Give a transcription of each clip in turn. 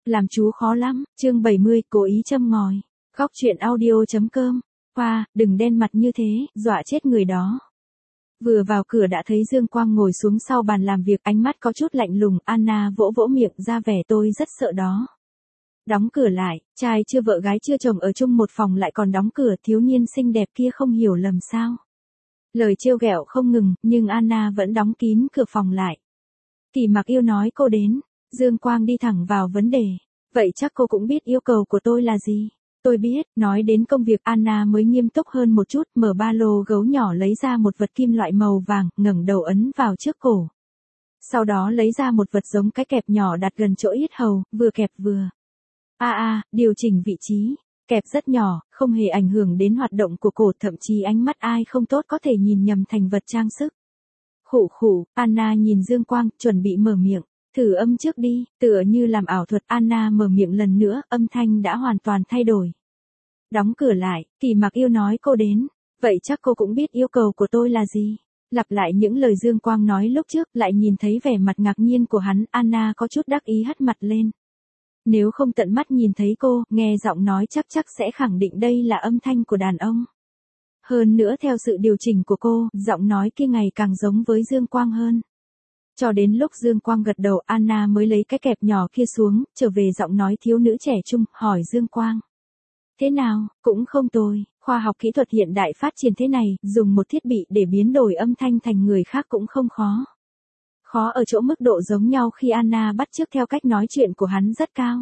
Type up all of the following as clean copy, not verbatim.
Làm chú khó lắm, chương 70, cố ý châm ngòi. Góc truyện audio.com. Hoa, đừng đen mặt như thế, dọa chết người đó. Vừa vào cửa đã thấy Dương Quang ngồi xuống sau bàn làm việc, ánh mắt có chút lạnh lùng. Anna vỗ vỗ miệng ra vẻ tôi rất sợ đó. Đóng cửa lại, trai chưa vợ gái chưa chồng ở chung một phòng lại còn đóng cửa, thiếu niên xinh đẹp kia không hiểu lầm sao. Lời trêu ghẹo không ngừng, nhưng Anna vẫn đóng kín cửa phòng lại. Kỳ Mặc Yêu nói cô đến. Dương Quang đi thẳng vào vấn đề. Vậy chắc cô cũng biết yêu cầu của tôi là gì? Tôi biết. Nói đến công việc, Anna mới nghiêm túc hơn một chút, mở ba lô gấu nhỏ lấy ra một vật kim loại màu vàng, ngẩng đầu ấn vào trước cổ. Sau đó lấy ra một vật giống cái kẹp nhỏ đặt gần chỗ yết hầu, vừa kẹp vừa. Điều chỉnh vị trí. Kẹp rất nhỏ, không hề ảnh hưởng đến hoạt động của cổ, thậm chí ánh mắt ai không tốt có thể nhìn nhầm thành vật trang sức. Khụ khụ, Anna nhìn Dương Quang, chuẩn bị mở miệng. Thử âm trước đi, tựa như làm ảo thuật. Anna mở miệng lần nữa, âm thanh đã hoàn toàn thay đổi. Đóng cửa lại, Kỳ Mặc Yêu nói cô đến. Vậy chắc cô cũng biết yêu cầu của tôi là gì. Lặp lại những lời Dương Quang nói lúc trước, lại nhìn thấy vẻ mặt ngạc nhiên của hắn, Anna có chút đắc ý hất mặt lên. Nếu không tận mắt nhìn thấy cô, nghe giọng nói chắc sẽ khẳng định đây là âm thanh của đàn ông. Hơn nữa theo sự điều chỉnh của cô, giọng nói kia ngày càng giống với Dương Quang hơn. Cho đến lúc Dương Quang gật đầu, Anna mới lấy cái kẹp nhỏ kia xuống, trở về giọng nói thiếu nữ trẻ trung, hỏi Dương Quang. Thế nào, cũng không tồi, khoa học kỹ thuật hiện đại phát triển thế này, dùng một thiết bị để biến đổi âm thanh thành người khác cũng không khó. Khó ở chỗ mức độ giống nhau khi Anna bắt chước theo cách nói chuyện của hắn rất cao.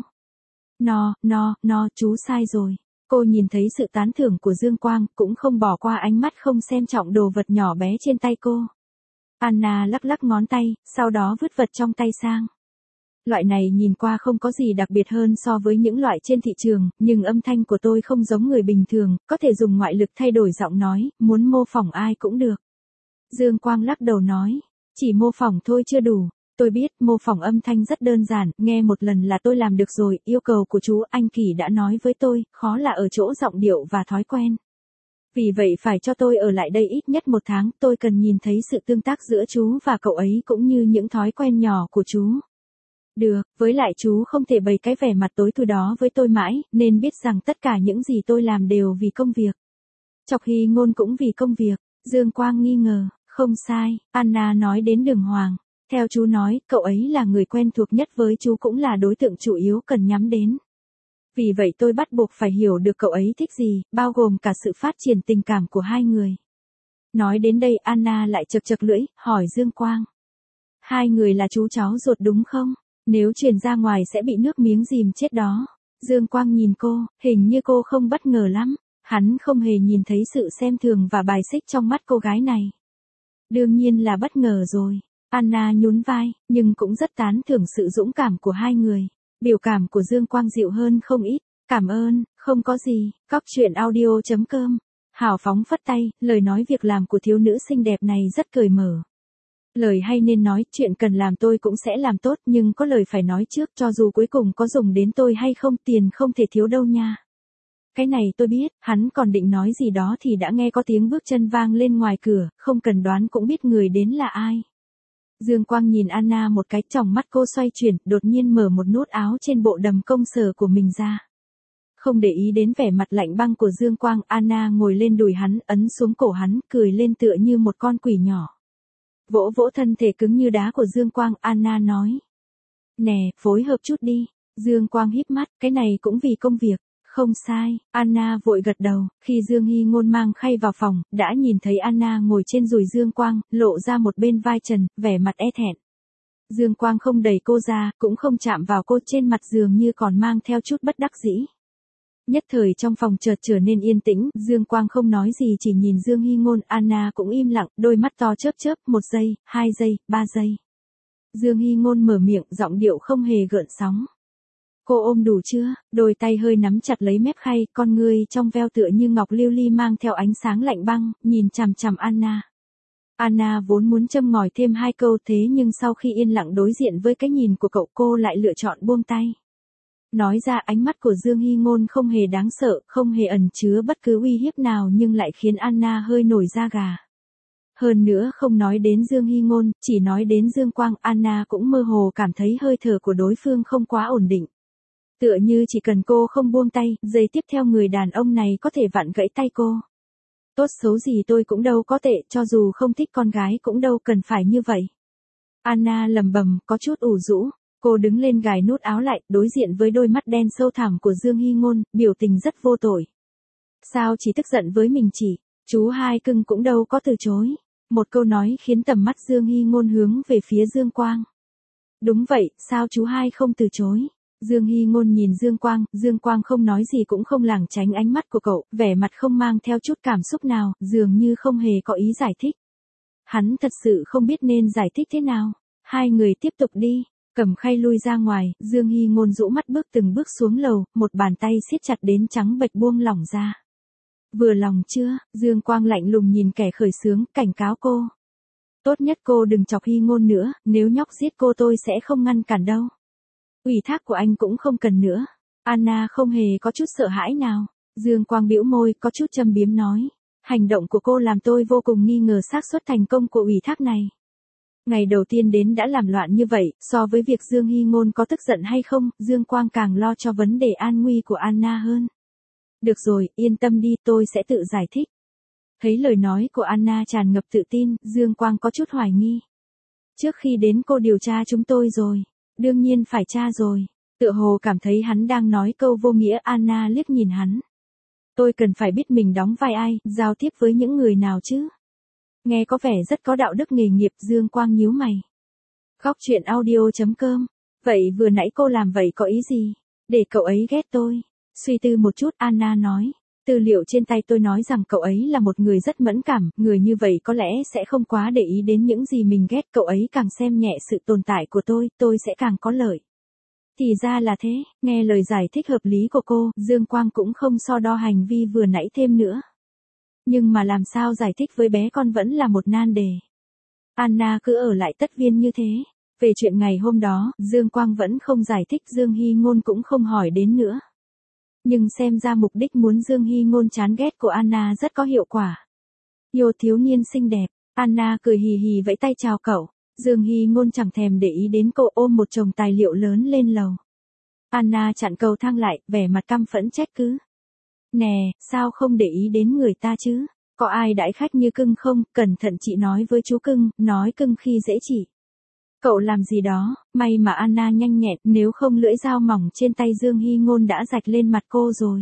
Chú sai rồi. Cô nhìn thấy sự tán thưởng của Dương Quang, cũng không bỏ qua ánh mắt không xem trọng đồ vật nhỏ bé trên tay cô. Anna lắc lắc ngón tay, sau đó vứt vật trong tay sang. Loại này nhìn qua không có gì đặc biệt hơn so với những loại trên thị trường, nhưng âm thanh của tôi không giống người bình thường, có thể dùng ngoại lực thay đổi giọng nói, muốn mô phỏng ai cũng được. Dương Quang lắc đầu nói, chỉ mô phỏng thôi chưa đủ. Tôi biết, mô phỏng âm thanh rất đơn giản, nghe một lần là tôi làm được rồi, yêu cầu của chú anh Kỳ đã nói với tôi, khó là ở chỗ giọng điệu và thói quen. Vì vậy phải cho tôi ở lại đây ít nhất 1 tháng, tôi cần nhìn thấy sự tương tác giữa chú và cậu ấy cũng như những thói quen nhỏ của chú. Được, với lại chú không thể bày cái vẻ mặt tối thui đó với tôi mãi, nên biết rằng tất cả những gì tôi làm đều vì công việc. Chọc Hy Ngôn cũng vì công việc. Dương Quang nghi ngờ, không sai, Anna nói đến Đường Hoàng. Theo chú nói, cậu ấy là người quen thuộc nhất với chú, cũng là đối tượng chủ yếu cần nhắm đến. Vì vậy tôi bắt buộc phải hiểu được cậu ấy thích gì, bao gồm cả sự phát triển tình cảm của hai người. Nói đến đây Anna lại chật lưỡi, hỏi Dương Quang. Hai người là chú cháu ruột đúng không? Nếu truyền ra ngoài sẽ bị nước miếng dìm chết đó. Dương Quang nhìn cô, hình như cô không bất ngờ lắm. Hắn không hề nhìn thấy sự xem thường và bài xích trong mắt cô gái này. Đương nhiên là bất ngờ rồi. Anna nhún vai, nhưng cũng rất tán thưởng sự dũng cảm của hai người. Biểu cảm của Dương Quang dịu hơn không ít. Cảm ơn, không có gì. Góc truyện audio.com. Hào phóng phất tay, lời nói việc làm của thiếu nữ xinh đẹp này rất cởi mở. Lời hay nên nói, chuyện cần làm tôi cũng sẽ làm tốt, nhưng có lời phải nói trước, cho dù cuối cùng có dùng đến tôi hay không, tiền không thể thiếu đâu nha. Cái này tôi biết. Hắn còn định nói gì đó thì đã nghe có tiếng bước chân vang lên ngoài cửa, không cần đoán cũng biết người đến là ai. Dương Quang nhìn Anna một cái, tròng mắt cô xoay chuyển, đột nhiên mở một nút áo trên bộ đầm công sở của mình ra. Không để ý đến vẻ mặt lạnh băng của Dương Quang, Anna ngồi lên đùi hắn, ấn xuống cổ hắn, cười lên tựa như một con quỷ nhỏ. Vỗ vỗ thân thể cứng như đá của Dương Quang, Anna nói. Nè, phối hợp chút đi. Dương Quang híp mắt, cái này cũng vì công việc. Không sai, Anna vội gật đầu. Khi Dương Hy Ngôn mang khay vào phòng, đã nhìn thấy Anna ngồi trên đùi Dương Quang, lộ ra một bên vai trần, vẻ mặt e thẹn. Dương Quang không đẩy cô ra, cũng không chạm vào cô, trên mặt dường như còn mang theo chút bất đắc dĩ. Nhất thời trong phòng chợt trở nên yên tĩnh, Dương Quang không nói gì chỉ nhìn Dương Hy Ngôn, Anna cũng im lặng, đôi mắt to chớp, 1 giây, 2 giây, 3 giây. Dương Hy Ngôn mở miệng, giọng điệu không hề gợn sóng. Cô ôm đủ chưa? Đôi tay hơi nắm chặt lấy mép khay, con ngươi trong veo tựa như ngọc lưu ly mang theo ánh sáng lạnh băng, nhìn chằm chằm Anna. Anna vốn muốn châm ngòi thêm 2 câu, thế nhưng sau khi yên lặng đối diện với cái nhìn của cậu, cô lại lựa chọn buông tay. Nói ra ánh mắt của Dương Hy Ngôn không hề đáng sợ, không hề ẩn chứa bất cứ uy hiếp nào, nhưng lại khiến Anna hơi nổi da gà. Hơn nữa không nói đến Dương Hy Ngôn, chỉ nói đến Dương Quang, Anna cũng mơ hồ cảm thấy hơi thở của đối phương không quá ổn định. Tựa như chỉ cần cô không buông tay, giây tiếp theo người đàn ông này có thể vặn gãy tay cô. Tốt xấu gì tôi cũng đâu có tệ, cho dù không thích con gái cũng đâu cần phải như vậy. Anna lầm bầm, có chút ủ rũ. Cô đứng lên gài nút áo lại, đối diện với đôi mắt đen sâu thẳm của Dương Hy Ngôn, biểu tình rất vô tội. Sao chỉ tức giận với mình chỉ, chú hai cưng cũng đâu có từ chối. Một câu nói khiến tầm mắt Dương Hy Ngôn hướng về phía Dương Quang. Đúng vậy, sao chú hai không từ chối? Dương Hy Ngôn nhìn Dương Quang không nói gì cũng không lảng tránh ánh mắt của cậu, vẻ mặt không mang theo chút cảm xúc nào, dường như không hề có ý giải thích. Hắn thật sự không biết nên giải thích thế nào. Hai người tiếp tục đi, cầm khay lui ra ngoài, Dương Hy Ngôn rũ mắt bước từng bước xuống lầu, một bàn tay siết chặt đến trắng bệch buông lỏng ra. Vừa lòng chưa? Dương Quang lạnh lùng nhìn kẻ khởi xướng, cảnh cáo cô. Tốt nhất cô đừng chọc Hy Ngôn nữa, nếu nhóc giết cô tôi sẽ không ngăn cản đâu. Ủy thác của anh cũng không cần nữa. Anna không hề có chút sợ hãi nào. Dương Quang bĩu môi, có chút châm biếm nói. Hành động của cô làm tôi vô cùng nghi ngờ xác suất thành công của ủy thác này. Ngày đầu tiên đến đã làm loạn như vậy, so với việc Dương Hy Ngôn có tức giận hay không, Dương Quang càng lo cho vấn đề an nguy của Anna hơn. Được rồi, yên tâm đi, tôi sẽ tự giải thích. Thấy lời nói của Anna tràn ngập tự tin, Dương Quang có chút hoài nghi. Trước khi đến cô điều tra chúng tôi rồi. Đương nhiên phải tra rồi. Tựa hồ cảm thấy hắn đang nói câu vô nghĩa. Anna liếc nhìn hắn. Tôi cần phải biết mình đóng vai ai, giao tiếp với những người nào chứ. Nghe có vẻ rất có đạo đức nghề nghiệp. Dương Quang nhíu mày. Góc truyện audio.com. Vậy vừa nãy cô làm vậy có ý gì? Để cậu ấy ghét tôi. Suy tư một chút, Anna nói. Tư liệu trên tay tôi nói rằng cậu ấy là một người rất mẫn cảm, người như vậy có lẽ sẽ không quá để ý đến những gì mình ghét, cậu ấy càng xem nhẹ sự tồn tại của tôi sẽ càng có lợi. Thì ra là thế, nghe lời giải thích hợp lý của cô, Dương Quang cũng không so đo hành vi vừa nãy thêm nữa. Nhưng mà làm sao giải thích với bé con vẫn là một nan đề. Anna cứ ở lại tất viên như thế. Về chuyện ngày hôm đó, Dương Quang vẫn không giải thích, Dương Hy Ngôn cũng không hỏi đến nữa. Nhưng xem ra mục đích muốn Dương Hy Ngôn chán ghét của Anna rất có hiệu quả. Yêu thiếu niên xinh đẹp, Anna cười hì hì vẫy tay chào cậu. Dương Hy Ngôn chẳng thèm để ý đến cô, ôm một chồng tài liệu lớn lên lầu. Anna chặn cầu thang lại, vẻ mặt căm phẫn trách cứ. Nè, sao không để ý đến người ta chứ? Có ai đãi khách như cưng không? Cẩn thận chị nói với chú cưng, nói cưng khi dễ chị. Cậu làm gì đó, may mà Anna nhanh nhẹn, nếu không lưỡi dao mỏng trên tay Dương Hy Ngôn đã rạch lên mặt cô rồi.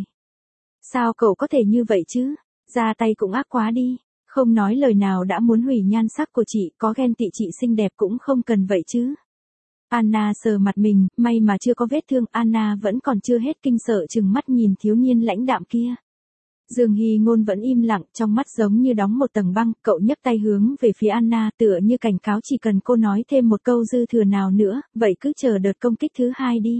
Sao cậu có thể như vậy chứ? Ra tay cũng ác quá đi. Không nói lời nào đã muốn hủy nhan sắc của chị, có ghen tị chị xinh đẹp cũng không cần vậy chứ. Anna sờ mặt mình, may mà chưa có vết thương. Anna vẫn còn chưa hết kinh sợ chừng mắt nhìn thiếu niên lãnh đạm kia. Dương Hy Ngôn vẫn im lặng, trong mắt giống như đóng một tầng băng, cậu nhấc tay hướng về phía Anna tựa như cảnh cáo chỉ cần cô nói thêm một câu dư thừa nào nữa, vậy cứ chờ đợt công kích thứ hai đi.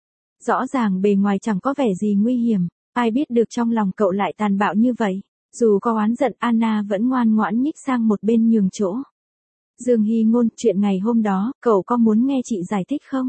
Rõ ràng bề ngoài chẳng có vẻ gì nguy hiểm, ai biết được trong lòng cậu lại tàn bạo như vậy. Dù có oán giận, Anna vẫn ngoan ngoãn nhích sang một bên nhường chỗ. Dương Hy Ngôn, chuyện ngày hôm đó, cậu có muốn nghe chị giải thích không?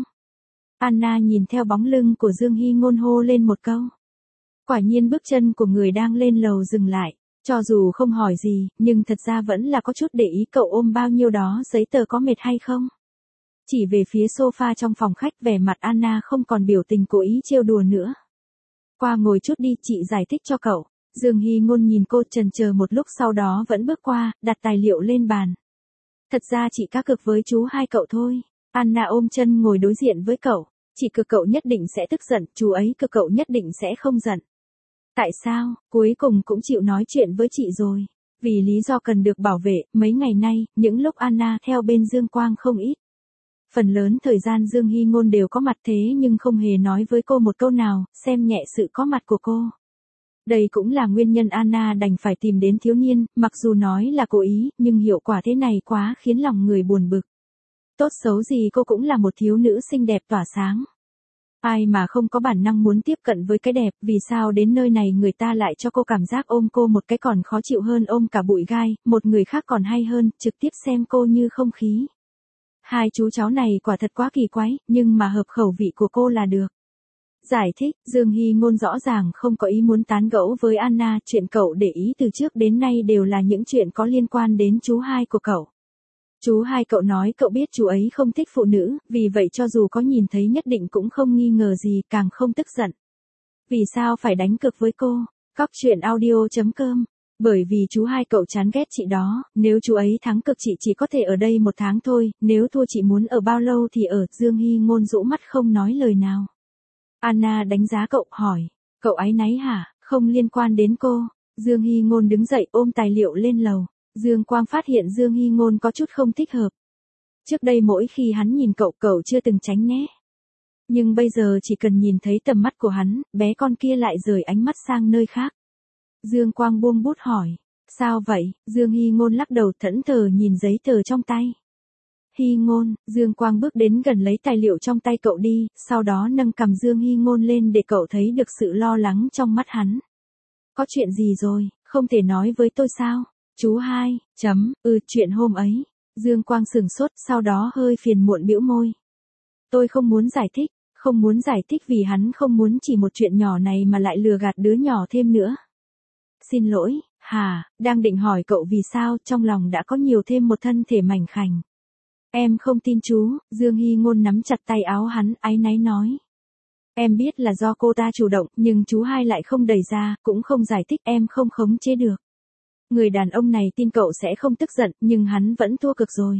Anna nhìn theo bóng lưng của Dương Hy Ngôn hô lên một câu. Quả nhiên bước chân của người đang lên lầu dừng lại, cho dù không hỏi gì, nhưng thật ra vẫn là có chút để ý cậu ôm bao nhiêu đó giấy tờ có mệt hay không. Chỉ về phía sofa trong phòng khách, vẻ mặt Anna không còn biểu tình cố ý trêu đùa nữa. Qua ngồi chút đi, chị giải thích cho cậu. Dương Hy Ngôn nhìn cô chần chờ một lúc sau đó vẫn bước qua, đặt tài liệu lên bàn. Thật ra chị cá cược với chú hai cậu thôi. Anna ôm chân ngồi đối diện với cậu. Chị cược cậu nhất định sẽ tức giận, chú ấy cược cậu nhất định sẽ không giận. Tại sao? Cuối cùng cũng chịu nói chuyện với chị rồi. Vì lý do cần được bảo vệ, mấy ngày nay, những lúc Anna theo bên Dương Quang không ít. Phần lớn thời gian Dương Hy Ngôn đều có mặt thế nhưng không hề nói với cô một câu nào, xem nhẹ sự có mặt của cô. Đây cũng là nguyên nhân Anna đành phải tìm đến thiếu niên, mặc dù nói là cố ý, nhưng hiệu quả thế này quá khiến lòng người buồn bực. Tốt xấu gì cô cũng là một thiếu nữ xinh đẹp tỏa sáng. Ai mà không có bản năng muốn tiếp cận với cái đẹp, vì sao đến nơi này người ta lại cho cô cảm giác ôm cô một cái còn khó chịu hơn ôm cả bụi gai, một người khác còn hay hơn, trực tiếp xem cô như không khí. Hai chú cháu này quả thật quá kỳ quái, nhưng mà hợp khẩu vị của cô là được. Giải thích, Dương Hy Ngôn rõ ràng không có ý muốn tán gẫu với Anna, chuyện cậu để ý từ trước đến nay đều là những chuyện có liên quan đến chú hai của cậu. Chú hai cậu nói cậu biết chú ấy không thích phụ nữ, vì vậy cho dù có nhìn thấy nhất định cũng không nghi ngờ gì, càng không tức giận. Vì sao phải đánh cược với cô? Cóc truyện audio.com. Bởi vì chú hai cậu chán ghét chị đó, nếu chú ấy thắng cược chị chỉ có thể ở đây 1 tháng thôi, nếu thua chị muốn ở bao lâu thì ở. Dương Hy Ngôn rũ mắt không nói lời nào. Anna đánh giá cậu, hỏi, cậu áy náy hả? Không liên quan đến cô. Dương Hy Ngôn đứng dậy ôm tài liệu lên lầu. Dương Quang phát hiện Dương Hy Ngôn có chút không thích hợp. Trước đây mỗi khi hắn nhìn cậu, cậu chưa từng tránh né. Nhưng bây giờ chỉ cần nhìn thấy tầm mắt của hắn, bé con kia lại rời ánh mắt sang nơi khác. Dương Quang buông bút hỏi, sao vậy? Dương Hy Ngôn lắc đầu thẫn thờ nhìn giấy tờ trong tay. Hy Ngôn, Dương Quang bước đến gần lấy tài liệu trong tay cậu đi, sau đó nâng cằm Dương Hy Ngôn lên để cậu thấy được sự lo lắng trong mắt hắn. Có chuyện gì rồi, không thể nói với tôi sao? Chú hai, chuyện hôm ấy. Dương Quang sửng sốt, sau đó hơi phiền muộn bĩu môi. Tôi không muốn giải thích vì hắn không muốn chỉ một chuyện nhỏ này mà lại lừa gạt đứa nhỏ thêm nữa. Xin lỗi, đang định hỏi cậu vì sao, trong lòng đã có nhiều thêm một thân thể mảnh khảnh. Em không tin chú. Dương Hy Ngôn nắm chặt tay áo hắn, áy náy nói. Em biết là do cô ta chủ động, nhưng chú hai lại không đẩy ra, cũng không giải thích, em không khống chế được. Người đàn ông này tin cậu sẽ không tức giận, nhưng hắn vẫn thua cực rồi.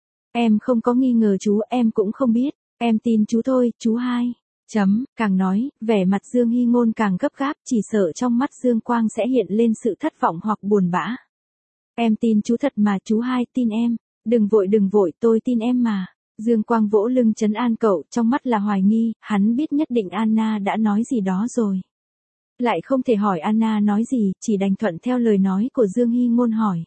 Em không có nghi ngờ chú, em cũng không biết, em tin chú thôi, chú hai. Càng nói, vẻ mặt Dương Hy Ngôn càng gấp gáp, chỉ sợ trong mắt Dương Quang sẽ hiện lên sự thất vọng hoặc buồn bã. Em tin chú thật mà, chú hai, tin em. Đừng vội, tôi tin em mà. Dương Quang vỗ lưng trấn an cậu, trong mắt là hoài nghi, hắn biết nhất định Anna đã nói gì đó rồi. Lại không thể hỏi Anna nói gì, chỉ đành thuận theo lời nói của Dương Hy Ngôn hỏi.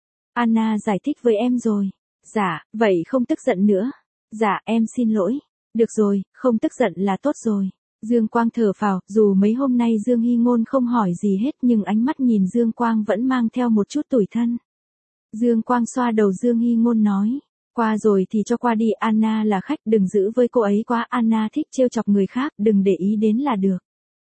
Anna giải thích với em rồi. Dạ, vậy không tức giận nữa. Dạ, em xin lỗi. Được rồi, không tức giận là tốt rồi. Dương Quang thở phào, dù mấy hôm nay Dương Hy Ngôn không hỏi gì hết nhưng ánh mắt nhìn Dương Quang vẫn mang theo một chút tủi thân. Dương Quang xoa đầu Dương Hy Ngôn nói. Qua rồi thì cho qua đi, Anna là khách, đừng giữ với cô ấy quá, Anna thích trêu chọc người khác, đừng để ý đến là được.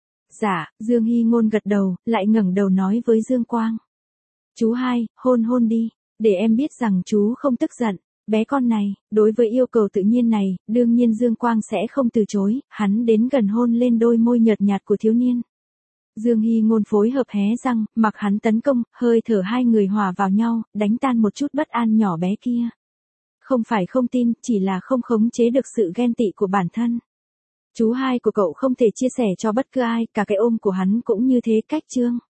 Dạ, Dương Hy Ngôn gật đầu, lại ngẩng đầu nói với Dương Quang. Chú hai, hôn đi, để em biết rằng chú không tức giận. Bé con này, đối với yêu cầu tự nhiên này, đương nhiên Dương Quang sẽ không từ chối, hắn đến gần hôn lên đôi môi nhợt nhạt của thiếu niên. Dương Hy Ngôn phối hợp hé răng, mặc hắn tấn công, hơi thở hai người hòa vào nhau, đánh tan một chút bất an nhỏ bé kia. Không phải không tin, chỉ là không khống chế được sự ghen tị của bản thân. Chú hai của cậu không thể chia sẻ cho bất cứ ai, cả cái ôm của hắn cũng như thế, cách chương.